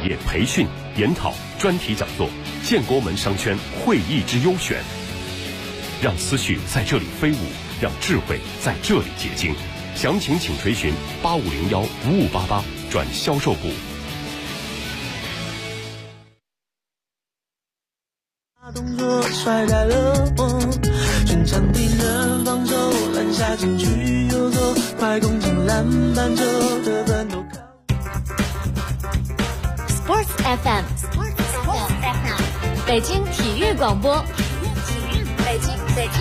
业培训、研讨、专题讲座，建国门商圈会议之优选。让思绪在这里飞舞，让智慧在这里结晶。详情请垂询8501-5588转销售部。 动作甩开了我，全场敌人防守，篮下禁区游走，快攻进篮板球，得分都靠。 Sports FM， 北京体育广播，北京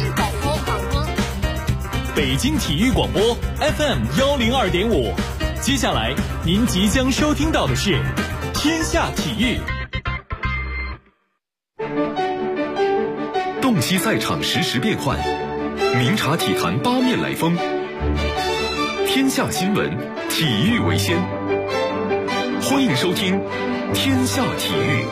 体育广播 FM102.5。接下来您即将收听到的是《天下体育》。 洞悉赛场实时变幻，明察体坛八面来风。天下新闻，体育为先。欢迎收听《天下体育》。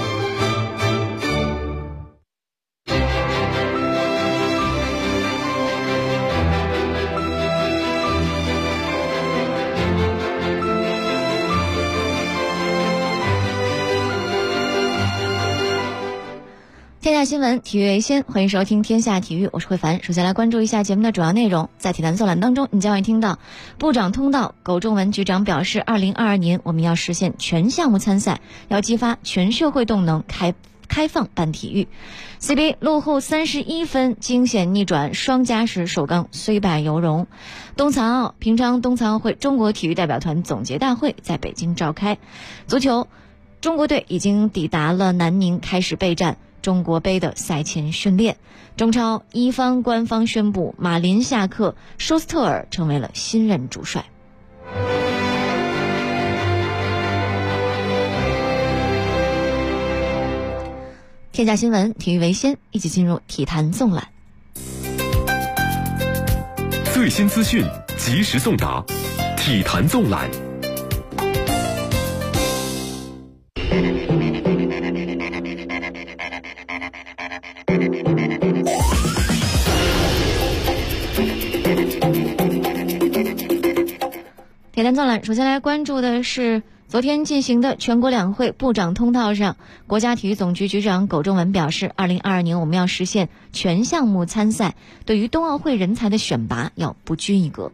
天下新闻，体育为先，欢迎收听天下体育，我是慧凡。首先来关注一下节目的主要内容。在体坛纵览当中，你将会听到部长通道，苟仲文局长表示，2022年我们要实现全项目参赛，要激发全社会动能，开放办体育。CBA 落后31分，惊险逆转，双加时首钢虽败犹荣。冬残奥，平昌冬残奥会中国体育代表团总结大会在北京召开。足球，中国队已经抵达了南宁，开始备战中国杯的赛前训练。中超一方官方宣布，马林下课，舒斯特尔成为了新任主帅。天下新闻，体育为先，一起进入体坛纵览。 最新资讯，及时送达，体坛纵览。 铁蛋纵览，首先来关注的是昨天进行的全国两会部长通道上，国家体育总局局长苟仲文表示，2022年我们要实现全项目参赛，对于冬奥会人才的选拔要不拘一格。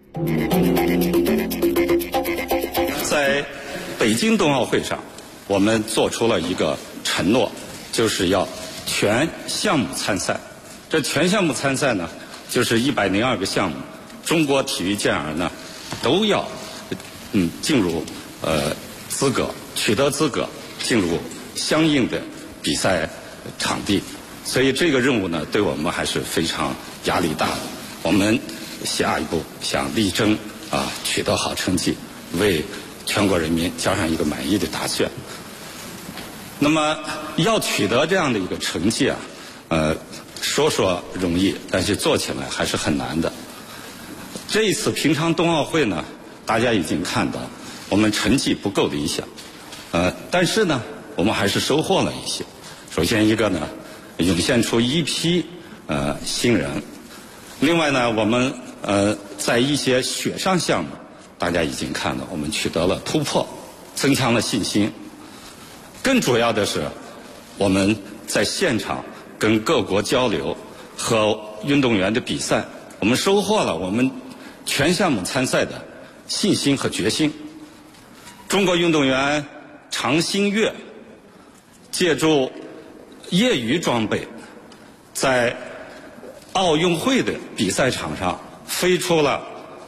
在北京冬奥会上，我们做出了一个承诺，就是要全项目参赛。这全项目参赛呢，就是102个项目，中国体育健儿呢都要进入资格，取得资格，进入相应的比赛场地。所以这个任务呢，对我们还是非常压力大的。我们下一步想力争取得好成绩，为全国人民交上一个满意的答卷。那么要取得这样的一个成绩说容易，但是做起来还是很难的。这一次平昌冬奥会呢，大家已经看到我们成绩不够理想，但是呢，我们还是收获了一些。首先一个呢，涌现出一批新人。另外呢，我们在一些雪上项目，大家已经看到我们取得了突破，增强了信心。更主要的是，我们在现场跟各国交流和运动员的比赛，我们收获了我们全项目参赛的信心和决心。中国运动员常新月借助业余装备，在奥运会的比赛场上飞出了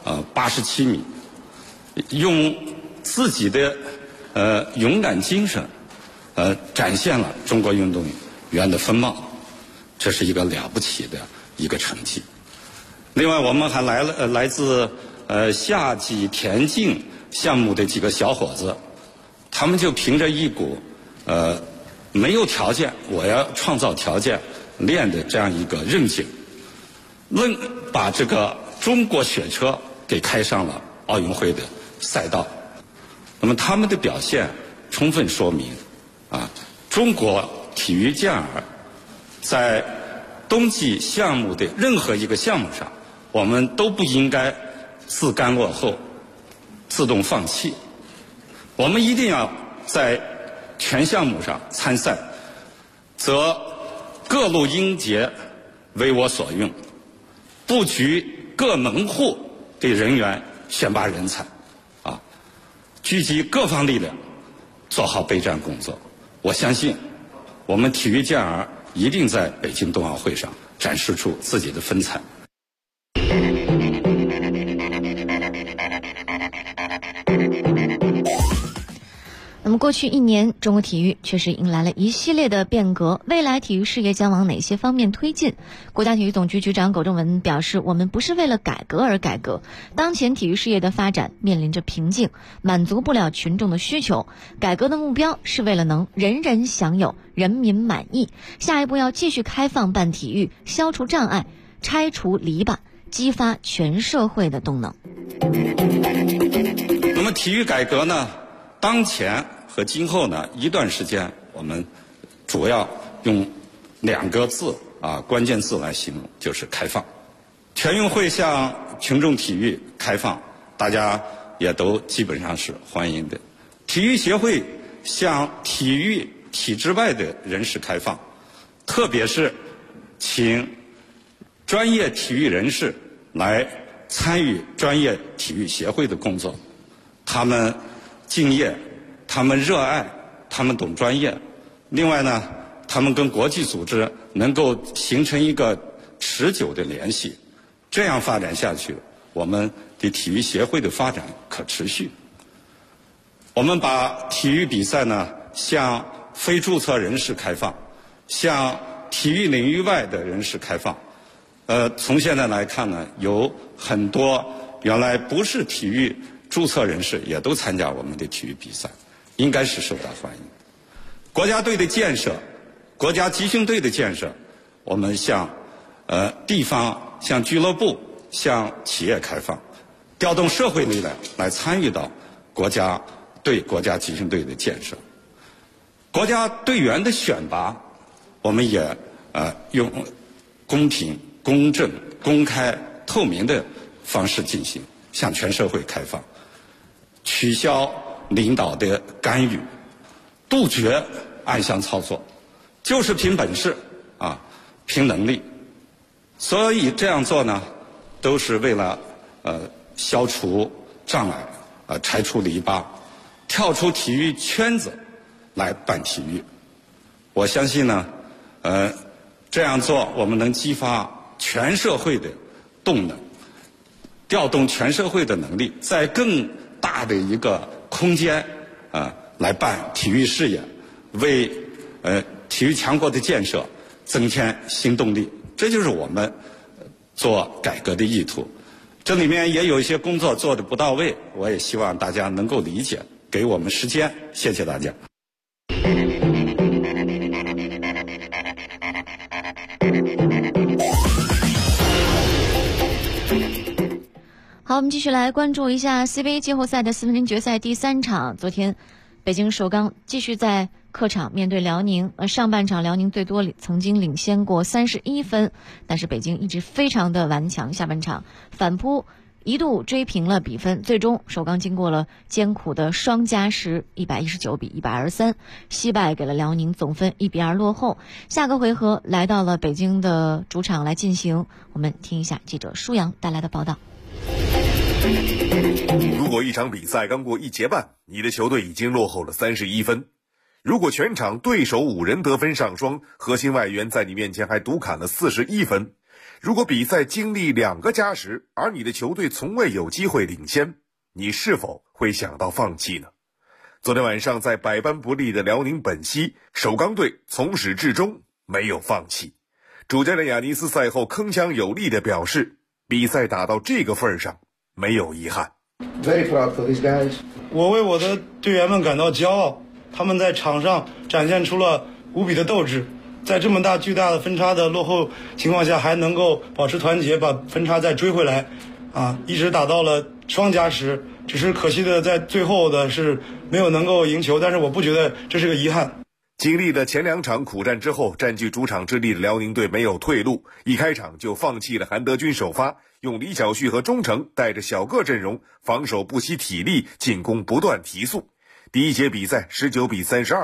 87米，用自己的勇敢精神展现了中国运动员的风貌，这是一个了不起的一个成绩。另外，我们还来自夏季田径项目的几个小伙子，他们就凭着一股没有条件，我要创造条件练的这样一个韧劲，把这个中国雪车给开上了奥运会的赛道。那么他们的表现充分说明中国体育健儿在冬季项目的任何一个项目上，我们都不应该自甘落后、自动放弃。我们一定要在全项目上参赛，则各路英杰为我所用，布局各门户给人员选拔人才，聚集各方力量，做好备战工作。我相信，我们体育健儿一定在北京冬奥会上展示出自己的风采。 那么过去1年，中国体育确实迎来了一系列的变革，未来体育事业将往哪些方面推进？国家体育总局局长苟正文表示，我们不是为了改革而改革，当前体育事业的发展面临着瓶颈，满足不了群众的需求，改革的目标是为了能人人享有，人民满意。下一步要继续开放办体育，消除障碍，拆除篱笆，激发全社会的动能。 那么体育改革呢，当前和今后呢一段时间，我们主要用2个字关键字来形容，就是开放。全运会向群众体育开放，大家也都基本上是欢迎的。体育协会向体育体制外的人士开放，特别是请专业体育人士来参与专业体育协会的工作，他们敬业，他们热爱，他们懂专业。另外呢，他们跟国际组织能够形成一个持久的联系，这样发展下去，我们的体育协会的发展可持续。我们把体育比赛呢向非注册人士开放，向体育领域外的人士开放。从现在来看呢，有很多原来不是体育注册人士也都参加我们的体育比赛，应该是受到欢迎。国家队的建设，国家集训队的建设，我们向地方、向俱乐部、向企业开放，调动社会力量来参与到国家队、国家集训队的建设。国家队员的选拔，我们也用公平、公正、公开、透明的方式进行，向全社会开放，取消领导的干预，杜绝暗箱操作，就是凭本事凭能力。所以这样做呢，都是为了消除障碍，拆除篱笆，跳出体育圈子来办体育。我相信呢，这样做我们能激发全社会的动能，调动全社会的能力，在更大的一个空间来办体育事业，为体育强国的建设增添新动力。这就是我们做改革的意图。这里面也有一些工作做得不到位，我也希望大家能够理解，给我们时间。谢谢大家。 好，我们继续来关注一下 CBA 季后赛的4分之决赛第3场。昨天，北京首钢继续在客场面对辽宁。上半场辽宁最多曾经领先过31分，但是北京一直非常的顽强。下半场反扑一度追平了比分，最终首钢经过了艰苦的双加时，119比123惜败给了辽宁，总分1比2落后。下个回合来到了北京的主场来进行，我们听一下记者舒阳带来的报道。 如果一场比赛刚过1节半，你的球队已经落后了31分；如果全场对手5人得分上双，核心外援在你面前还独砍了41分；如果比赛经历2个加时，而你的球队从未有机会领先，你是否会想到放弃呢？昨天晚上在百般不利的辽宁本溪，首钢队从始至终没有放弃。主教练亚尼斯赛后铿锵有力地表示，比赛打到这个份上，没有遗憾。 Very proud for these guys. 我为我的队员们感到骄傲，他们在场上展现出了无比的斗志，在这么巨大的分差的落后情况下，还能够保持团结，把分差再追回来，一直打到了双加时。只是可惜的在最后的是没有能够赢球，但是我不觉得这是个遗憾。 经历了前2场苦战之后，占据主场之地的辽宁队没有退路，一开场就放弃了韩德君首发，用李晓旭和钟诚带着小个阵容，防守不惜体力，进攻不断提速。第1节比赛19比32，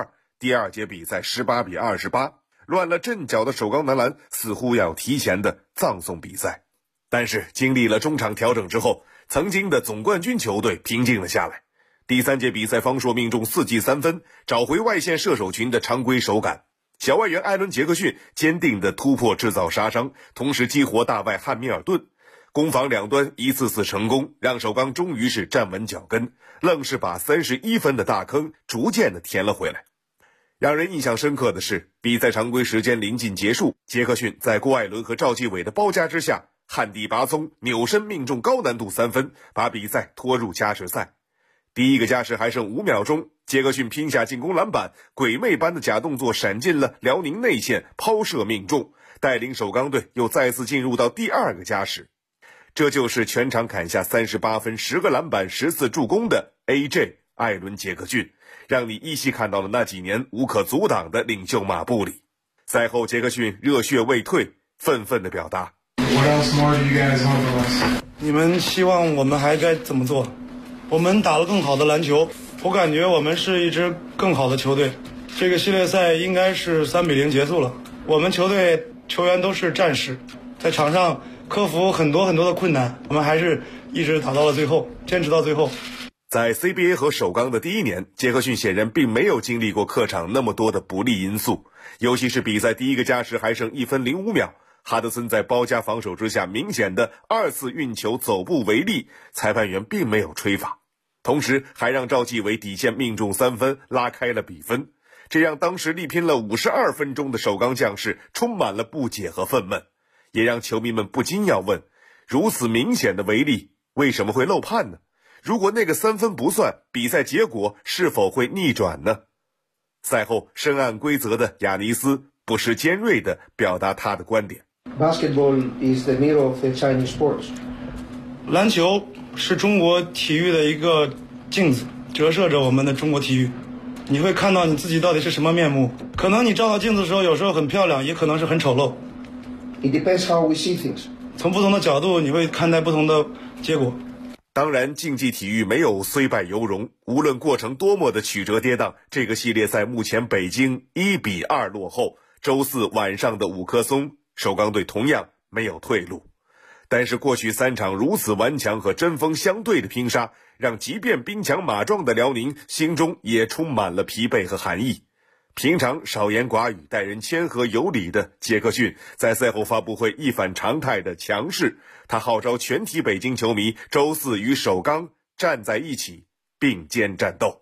第二节比赛18-28，乱了阵脚的首钢男篮似乎要提前的葬送比赛。但是经历了中场调整之后，曾经的总冠军球队平静了下来。第三节比赛，方硕命中4记3分，找回外线射手群的常规手感。小外援艾伦·杰克逊坚定的突破制造杀伤，同时激活大外汉密尔顿，攻防两端一次次成功，让首钢终于是站稳脚跟，愣是把31分的大坑逐渐的填了回来。让人印象深刻的是，比赛常规时间临近结束，杰克逊在郭艾伦和赵继伟的包夹之下，旱地拔葱，扭身命中高难度3分，把比赛拖入加时赛。第一个加时还剩5秒钟，杰克逊拼下进攻篮板，鬼魅般的假动作闪进了辽宁内线，抛射命中，带领首钢队又再次进入到第二个加时。这就是全场砍下38分、10个篮板、14助攻的 AJ 艾伦·杰克逊，让你依稀看到了那几年无可阻挡的领袖马布里。赛后杰克逊热血未退，愤愤地表达 What else more do you guys want from us? 你们希望我们还该怎么做？我们打了更好的篮球，我感觉我们是一支更好的球队。这个系列赛应该是3-0结束了。我们球队球员都是战士，在场上克服很多的困难，我们还是一直打到了最后，坚持到最后。 在 CBA 和首钢的第一年，杰克逊显然并没有经历过客场那么多的不利因素，尤其是比赛第一个加时还剩1分05秒，哈德森在包夹防守之下明显的2次运球走步违例，裁判员并没有吹罚，同时还让赵继伟底线命中3分，拉开了比分，这让当时力拼了52分钟的首钢将士充满了不解和愤懑，也让球迷们不禁要问，如此明显的违例为什么会漏判呢？如果那个3分不算，比赛结果是否会逆转呢？赛后深谙规则的亚尼斯不失尖锐地表达他的观点。 Basketball is the mirror of the Chinese sports. 篮球是中国体育的一个镜子，折射着我们的中国体育。你会看到你自己到底是什么面目，可能你照到镜子的时候，有时候很漂亮，也可能是很丑陋。 It depends how we see things. 从不同的角度，你会看待不同的结果。 当然，竞技体育没有虽败犹荣，无论过程多么的曲折跌宕，这个系列赛目前北京1-2落后，周四晚上的5棵松，首钢队同样没有退路。但是过去3场如此顽强和针锋相对的拼杀，让即便兵强马壮的辽宁心中也充满了疲惫和寒意。平常少言寡语、待人谦和有礼的杰克逊，在赛后发布会一反常态的强势，他号召全体北京球迷周四与首钢站在一起，并肩战斗。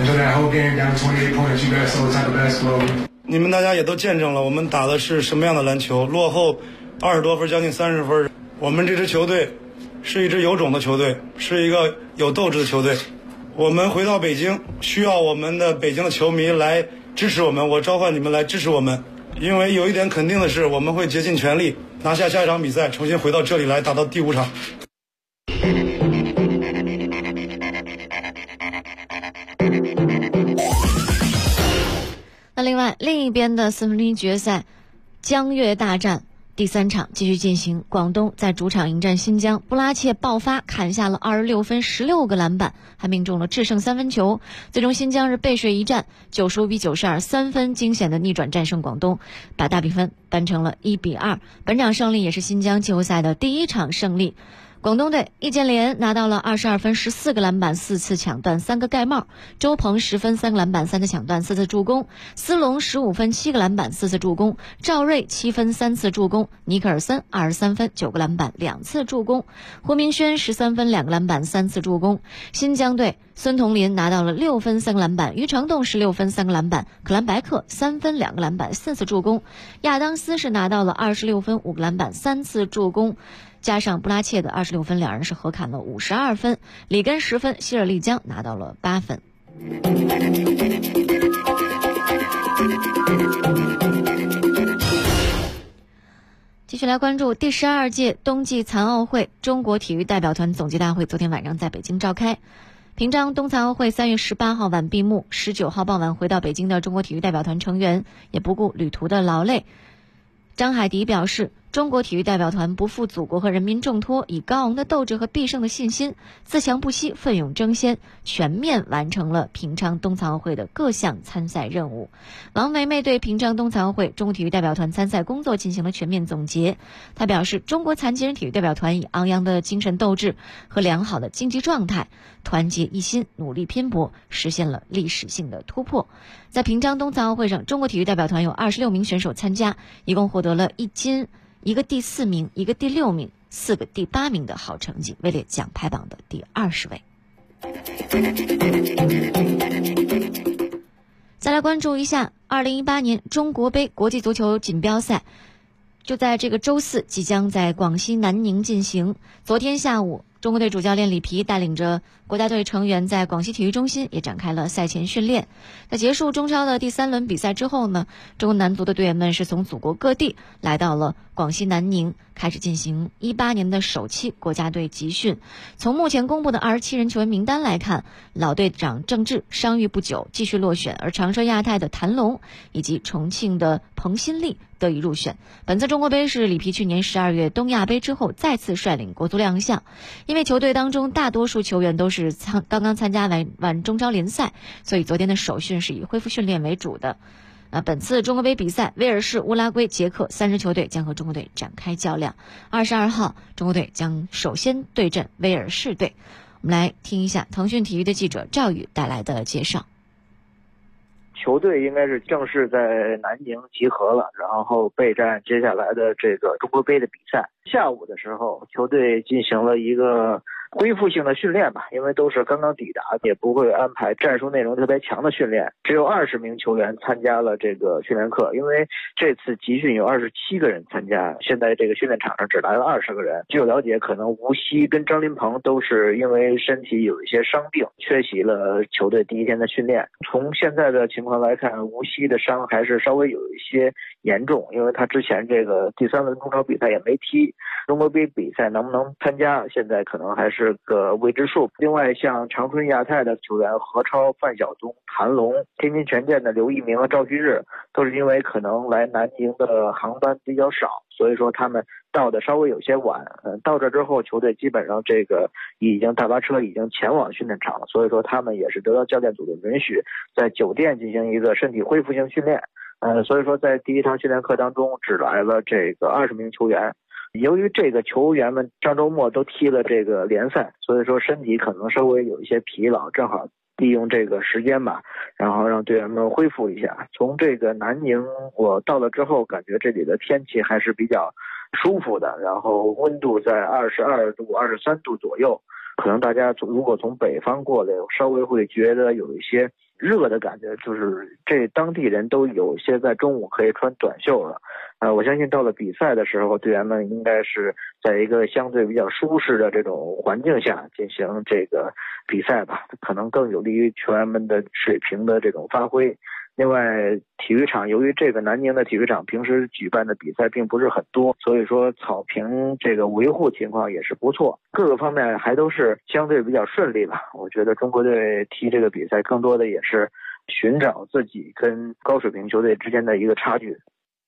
你们大家也都见证了，我们打的是什么样的篮球，落后20多分，将近30分。我们这支球队是一支有种的球队，是一个有斗志的球队。我们回到北京，需要我们的北京的球迷来支持我们，我召唤你们来支持我们，因为有一点肯定的是，我们会竭尽全力拿下下一场比赛，重新回到这里来打到第5场。 那另外另一边的四分之一决赛江粤大战第3场继续进行，广东在主场迎战新疆，布拉切爆发，砍下了26分16个篮板，还命中了制胜3分球，最终新疆是背水一战95-92，3分惊险的逆转战胜广东，把大比分扳成了1-2。本场胜利也是新疆季后赛的第1场胜利。广东队易建联拿到了22分14个篮板4次抢断3个盖帽，周鹏10分3个篮板3次抢断4次助攻，斯隆15分7个篮板4次助攻，赵睿7分3次助攻，尼克尔森23分9个篮板2次助攻，胡明轩13分2个篮板3次助攻。新疆队孙同林拿到了6分3个篮板，于长栋16分3个篮板，克兰白克3分2个篮板4次助攻，亚当斯是拿到了26分5个篮板3次助攻，加上布拉切的26分，两人是合砍了52分，里根10分，希尔利江拿到了8分。继续来关注第12届冬季残奥会中国体育代表团总结大会昨天晚上在北京召开，平昌冬残奥会3月18号晚闭幕，19号傍晚回到北京的中国体育代表团成员也不顾旅途的劳累。张海迪表示， 中国体育代表团不负祖国和人民重托，以高昂的斗志和必胜的信心，自强不息，奋勇争先，全面完成了平昌冬残奥会的各项参赛任务。王梅梅对平昌冬残奥会中国体育代表团参赛工作进行了全面总结。她表示，中国残疾人体育代表团以昂扬的精神斗志和良好的竞技状态，团结一心，努力拼搏，实现了历史性的突破。在平昌冬残奥会上，中国体育代表团有26名选手参加，一共获得了1金、1个第4名、1个第6名、4个第8名的好成绩，位列奖牌榜的第20位。再来关注一下2018年中国杯国际足球锦标赛，就在这个周四即将在广西南宁进行。昨天下午，中国队主教练里皮带领着国家队成员在广西体育中心也展开了赛前训练。在结束中超的第3轮比赛之后呢，中国男足的队员们是从祖国各地来到了广西南宁，开始进行18年的首期国家队集训。从目前公布的27人球员名单来看，老队长郑智伤愈不久，继续落选，而长春亚泰的谭龙以及重庆的彭新立得以入选。本次中国杯是里皮去年12月东亚杯之后再次率领国足亮相。因为球队当中大多数球员都是刚刚参加完中超联赛，所以昨天的首训是以恢复训练为主的。本次中国杯比赛，威尔士、乌拉圭、捷克3支球队将和中国队展开较量。22号，中国队将首先对阵威尔士队。我们来听一下腾讯体育的记者赵宇带来的介绍。 球队应该是正式在南宁集合了，然后备战接下来的这个中国杯的比赛。下午的时候，球队进行了一个恢复性的训练吧，因为都是刚刚抵达，也不会安排战术内容特别强的训练。只有20名球员参加了这个训练课，因为这次集训有27个人参加，现在这个训练场上只来了20个人。据我了解，可能吴曦跟张琳芃都是因为身体有一些伤病，缺席了球队第一天的训练。从现在的情况来看，吴曦的伤还是稍微有一些严重，因为他之前这个第3轮中超比赛也没踢，中国杯比赛能不能参加，现在可能还是个未知数。另外，像长春亚泰的球员何超、范晓东、谭龙，天津权健的刘一鸣和赵旭日，都是因为可能来南宁的航班比较少，所以说他们到的稍微有些晚。到这之后，球队基本上这个已经大巴车已经前往训练场了，所以说他们也是得到教练组的允许，在酒店进行一个身体恢复性训练。所以说在第一堂训练课当中只来了这个20名球员。由于这个球员们上周末都踢了这个联赛，所以说身体可能稍微有一些疲劳，正好利用这个时间吧，然后让队员们恢复一下。从这个南宁我到了之后，感觉这里的天气还是比较舒服的，然后温度在22度、23度左右。可能大家如果从北方过来，稍微会觉得有一些热的感觉，就是这当地人都有些在中午可以穿短袖了。我相信到了比赛的时候，队员们应该是在一个相对比较舒适的这种环境下进行这个比赛吧，可能更有利于球员们的水平的这种发挥。另外，体育场由于这个南宁的体育场平时举办的比赛并不是很多，所以说草坪这个维护情况也是不错，各个方面还都是相对比较顺利吧。我觉得中国队踢这个比赛更多的也是寻找自己跟高水平球队之间的一个差距。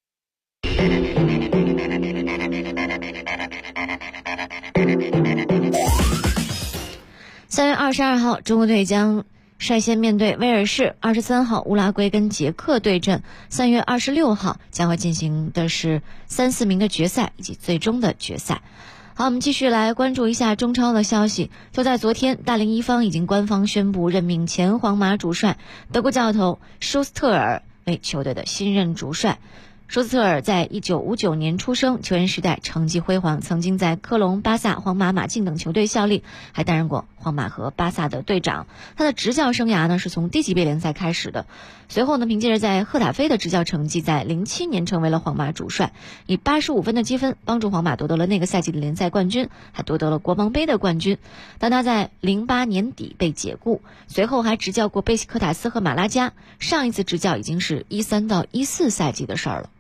3月22号，中国队将率先面对威尔士，23号乌拉圭跟捷克对阵，3月26号将会进行的是3、4名的决赛以及最终的决赛。好，我们继续来关注一下中超的消息。就在昨天，大连一方已经官方宣布任命前皇马主帅德国教头舒斯特尔为球队的新任主帅。舒斯特尔在1959年出生，球员时代成绩辉煌，曾经在科隆、巴萨、皇马、马竞等球队效力，还担任过皇马和巴萨的队长。他的执教生涯呢是从低级别联赛开始的，随后呢凭借着在赫塔菲的执教成绩，在07年成为了皇马主帅，以85分的积分帮助皇马夺得了那个赛季的联赛冠军，还夺得了国王杯的冠军。但他在08年底被解雇，随后还执教过贝西克塔斯和马拉加，上一次执教已经是13到14赛季的事儿了。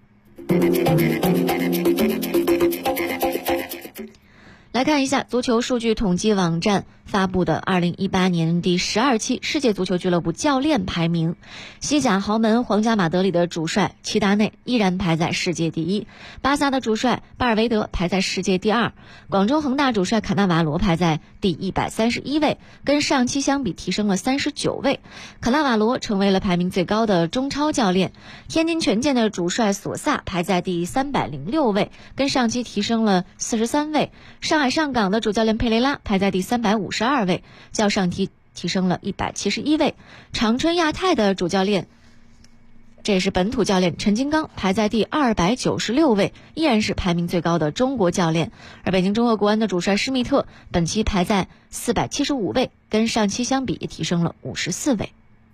来看一下足球数据统计网站发布的2018年第12期世界足球俱乐部教练排名，西甲豪门皇家马德里的主帅齐达内依然排在世界第一，巴萨的主帅巴尔韦德排在世界第二，广州恒大主帅卡纳瓦罗排在第131位，跟上期相比提升了39位。卡纳瓦罗成为了排名最高的中超教练。天津权健的主帅索萨排在第306位，跟上期提升了43位。上海上港的主教练佩雷拉排在第352位，较上期提升了171位。长春亚泰的主教练，这也是本土教练陈金刚排在第296位，依然是排名最高的中国教练。而北京中赫国安的主帅施密特本期排在475位，跟上期相比也提升了54位。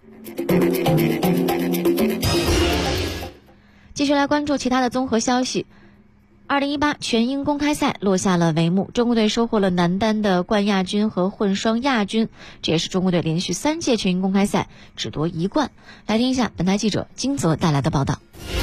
继续来关注其他的综合消息。2018全英公开赛落下了帷幕，中国队收获了男单的冠亚军和混双亚军，这也是中国队连续3届全英公开赛只夺1冠。来听一下本台记者金泽带来的报道。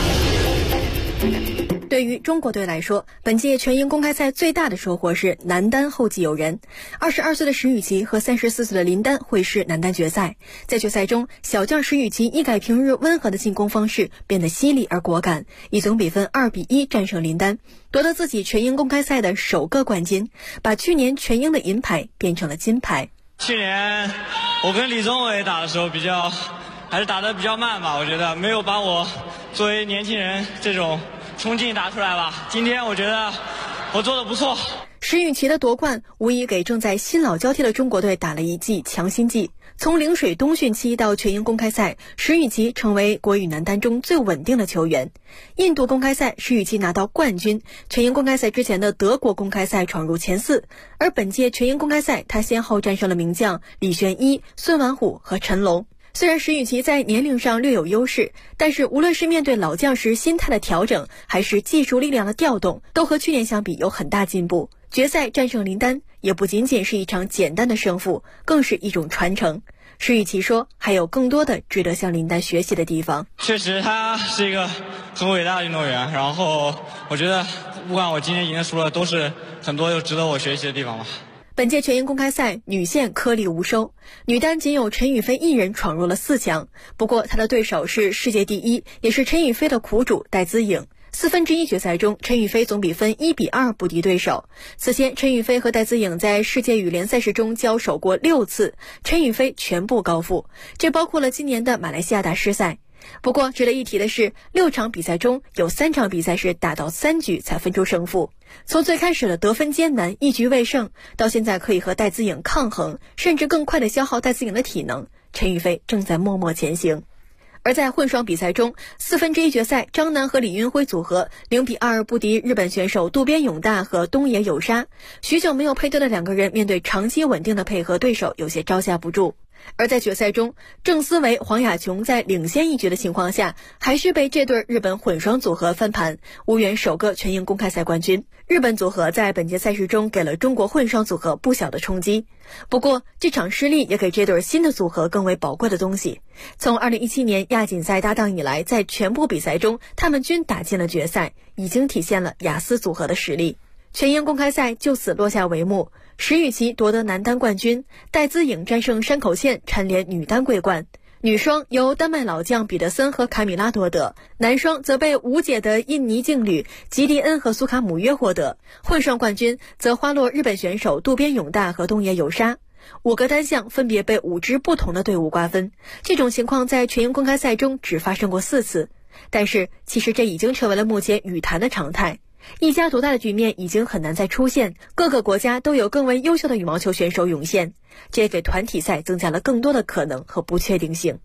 对于中国队来说，本届全英公开赛最大的收获是男单后继有人。22岁的石宇奇和34岁的林丹会师男单决赛。在决赛中，小将石宇奇一改平日温和的进攻方式，变得犀利而果敢，以总比分2-1战胜林丹，夺得自己全英公开赛的首个冠军，把去年全英的银牌变成了金牌。 去年我跟李宗伟打的时候还是打得比较慢吧，我觉得没有把我作为年轻人这种冲劲打出来吧。今天我觉得我做得不错。 石宇奇的夺冠无疑给正在新老交替的中国队打了一剂强心剂。从陵水冬训期到全英公开赛，石宇奇成为国羽男单中最稳定的球员。印度公开赛，石宇奇拿到冠军，全英公开赛之前的德国公开赛闯入前4，而本届全英公开赛，他先后战胜了名将李璇一、孙完虎和陈龙。虽然石宇奇在年龄上略有优势，但是无论是面对老将时心态的调整，还是技术力量的调动，都和去年相比有很大进步。决赛战胜林丹也不仅仅是一场简单的胜负，更是一种传承。石宇奇说，还有更多的值得向林丹学习的地方。 确实他是一个很伟大的运动员，然后我觉得不管我今天赢了输了，都是很多有值得我学习的地方吧。 本届全英公开赛女线颗粒无收，女单仅有陈雨菲一人闯入了4强，不过她的对手是世界第一，也是陈雨菲的苦主戴资颖。1/4决赛中，陈雨菲总比分1-2不敌对手。此前，陈雨菲和戴资颖在世界羽联赛事中交手过6次，陈雨菲全部高负，这包括了今年的马来西亚大师赛。不过值得一提的是，6场比赛中有3场比赛是打到3局才分出胜负。从最开始的得分艰难、一局未胜，到现在可以和戴资颖抗衡，甚至更快地消耗戴资颖的体能，陈雨菲正在默默前行。而在混双比赛中，1/4决赛，张楠和李云辉组合0-2不敌日本选手渡边勇大和东野有沙。许久没有配对的2个人，面对长期稳定的配合对手，有些招架不住。而在决赛中，郑思维、黄雅琼在领先1局的情况下，还是被这对日本混双组合翻盘，无缘首个全英公开赛冠军。日本组合在本届赛事中给了中国混双组合不小的冲击。不过，这场失利也给这对新的组合更为宝贵的东西。从2017年亚锦赛搭档以来，在全部比赛中，他们均打进了决赛，已经体现了雅思组合的实力。全英公开赛就此落下帷幕，石宇奇夺得男单冠军，戴资颖战胜山口茜，蝉联女单桂冠。女双由丹麦老将彼得森和卡米拉夺得，男双则被无解的印尼劲旅吉迪恩和苏卡姆约获得。混双冠军则花落日本选手渡边勇大和东野有沙。5个单项分别被5支不同的队伍瓜分，这种情况在全英公开赛中只发生过4次，但是其实这已经成为了目前羽坛的常态。一家独大的局面已经很难再出现，各个国家都有更为优秀的羽毛球选手涌现，这也给团体赛增加了更多的可能和不确定性。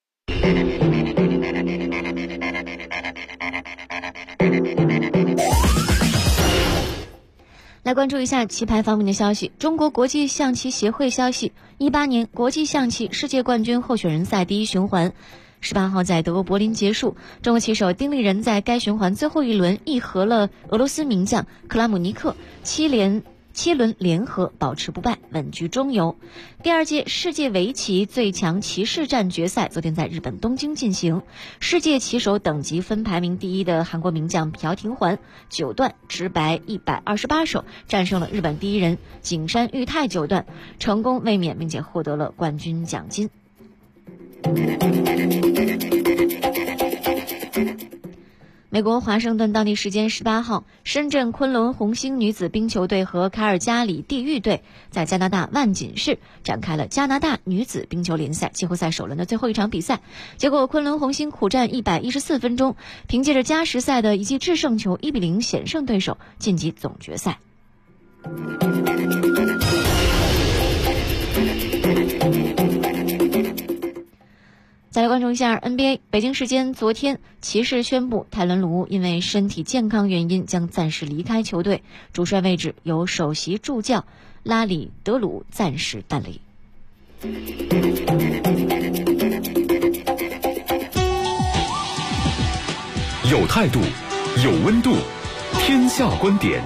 来关注一下棋牌方面的消息。中国国际象棋协会消息，18年国际象棋世界冠军候选人赛第1循环18号在德国柏林结束，中国棋手丁立人在该循环最后一轮议和了俄罗斯名将克拉姆尼克，7连 7轮联合保持不败，稳居中游。第2届世界围棋最强棋士战决赛昨天在日本东京进行，世界棋手等级分排名第1的韩国名将朴廷桓9段直白128手战胜了日本第1人景山裕太9段，成功卫冕并且获得了冠军奖金。美国华盛顿当地时间18号，深圳昆仑红星女子冰球队和卡尔加里地狱队在加拿大万锦市展开了加拿大女子冰球联赛季后赛首轮的最后一场比赛。结果昆仑红星苦战114分钟，凭借着加时赛的一记制胜球1-0险胜对手，晋级总决赛。再来关注一下 NBA， 北京时间昨天，骑士宣布泰伦·卢因为身体健康原因将暂时离开球队，主帅位置由首席助教拉里·德鲁暂时担理。 有态度，有温度，天下观点。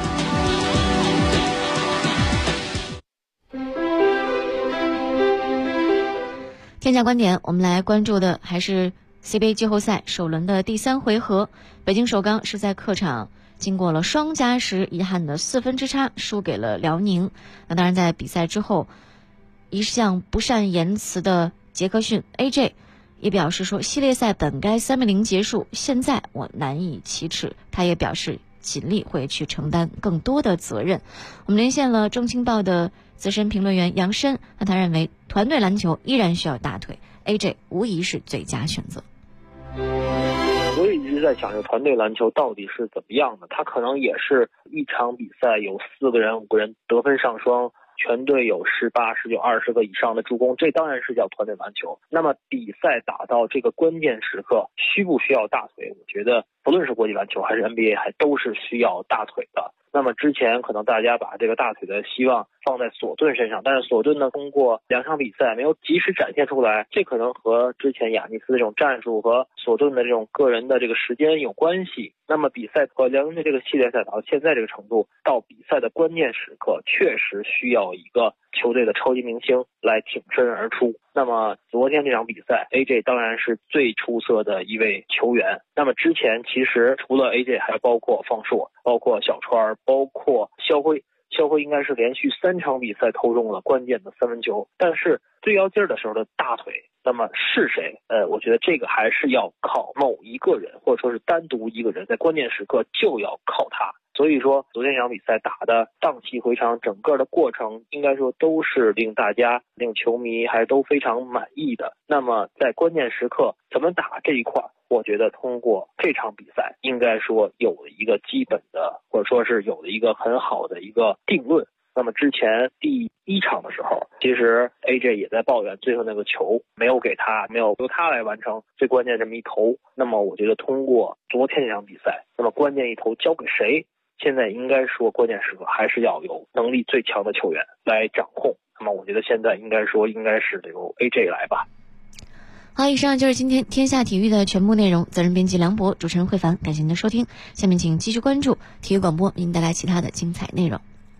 天下观点，我们来关注的还是 CBA 季后赛首轮的第3回合，北京首钢是在客场经过了双加时，遗憾的4分之差输给了辽宁。那当然，在比赛之后，一向不善言辞的杰克逊 AJ 也表示说，系列赛本该3-0结束，现在我难以启齿。他也表示尽力会去承担更多的责任。我们连线了中青报的资深评论员杨申，那他认为团队篮球依然需要大腿， AJ 无疑是最佳选择。 我也一直在想，这团队篮球到底是怎么样的？他可能也是一场比赛有4个人、5个人得分上双，全队有18、19、20个以上的助攻，这当然是叫团队篮球。那么比赛打到这个关键时刻，需不需要大腿？我觉得不论是国际篮球还是 NBA， 还都是需要大腿的。那么之前可能大家把这个大腿的希望放在索顿身上，但是索顿呢，通过2场比赛没有及时展现出来，这可能和之前亚尼斯这种战术和索顿的这种个人的这个时间有关系。那么比赛和辽宁的这个系列赛打到现在这个程度，到比赛的关键时刻，确实需要一个球队的超级明星来挺身而出。那么昨天这场比赛 AJ 当然是最出色的一位球员。那么之前其实除了 AJ 还包括方硕，包括小川，包括肖辉应该是连续3场比赛投中了关键的3分球，但是最要劲儿的时候的大腿，那么是谁？我觉得这个还是要靠某一个人，或者说是单独一个人，在关键时刻就要靠他。所以说昨天这场比赛打的荡气回肠，整个的过程应该说都是令球迷还都非常满意的。那么在关键时刻怎么打这一块，我觉得通过这场比赛应该说有了一个基本的，或者说是有了一个很好的一个定论。那么之前第1场的时候，其实 AJ 也在抱怨最后那个球没有由他来完成最关键这么一投。那么我觉得通过昨天这场比赛，那么关键一投交给谁，现在应该说关键时刻还是要有能力最强的球员来掌控。那么我觉得现在应该是由 AJ 来吧。 好，以上就是今天天下体育的全部内容。责任编辑梁博，主持人慧凡，感谢您的收听。下面请继续关注体育广播，为您带来其他的精彩内容。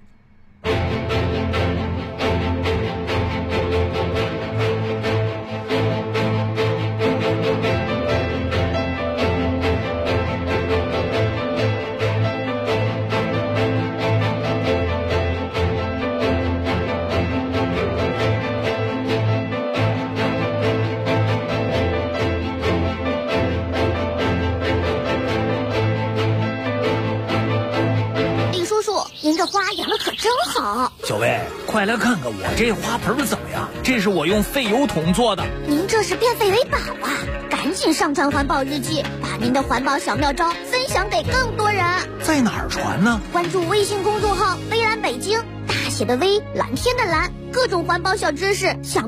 您这花养的可真好， 小薇，快来看看我这花盆怎么样？这是我用废油桶做的。 您这是变废为宝啊！赶紧上传环保日记，把您的环保小妙招分享给更多人。 在哪儿传呢？ 关注微信公众号“微蓝北京”，大写的微，蓝天的蓝，各种环保小知识想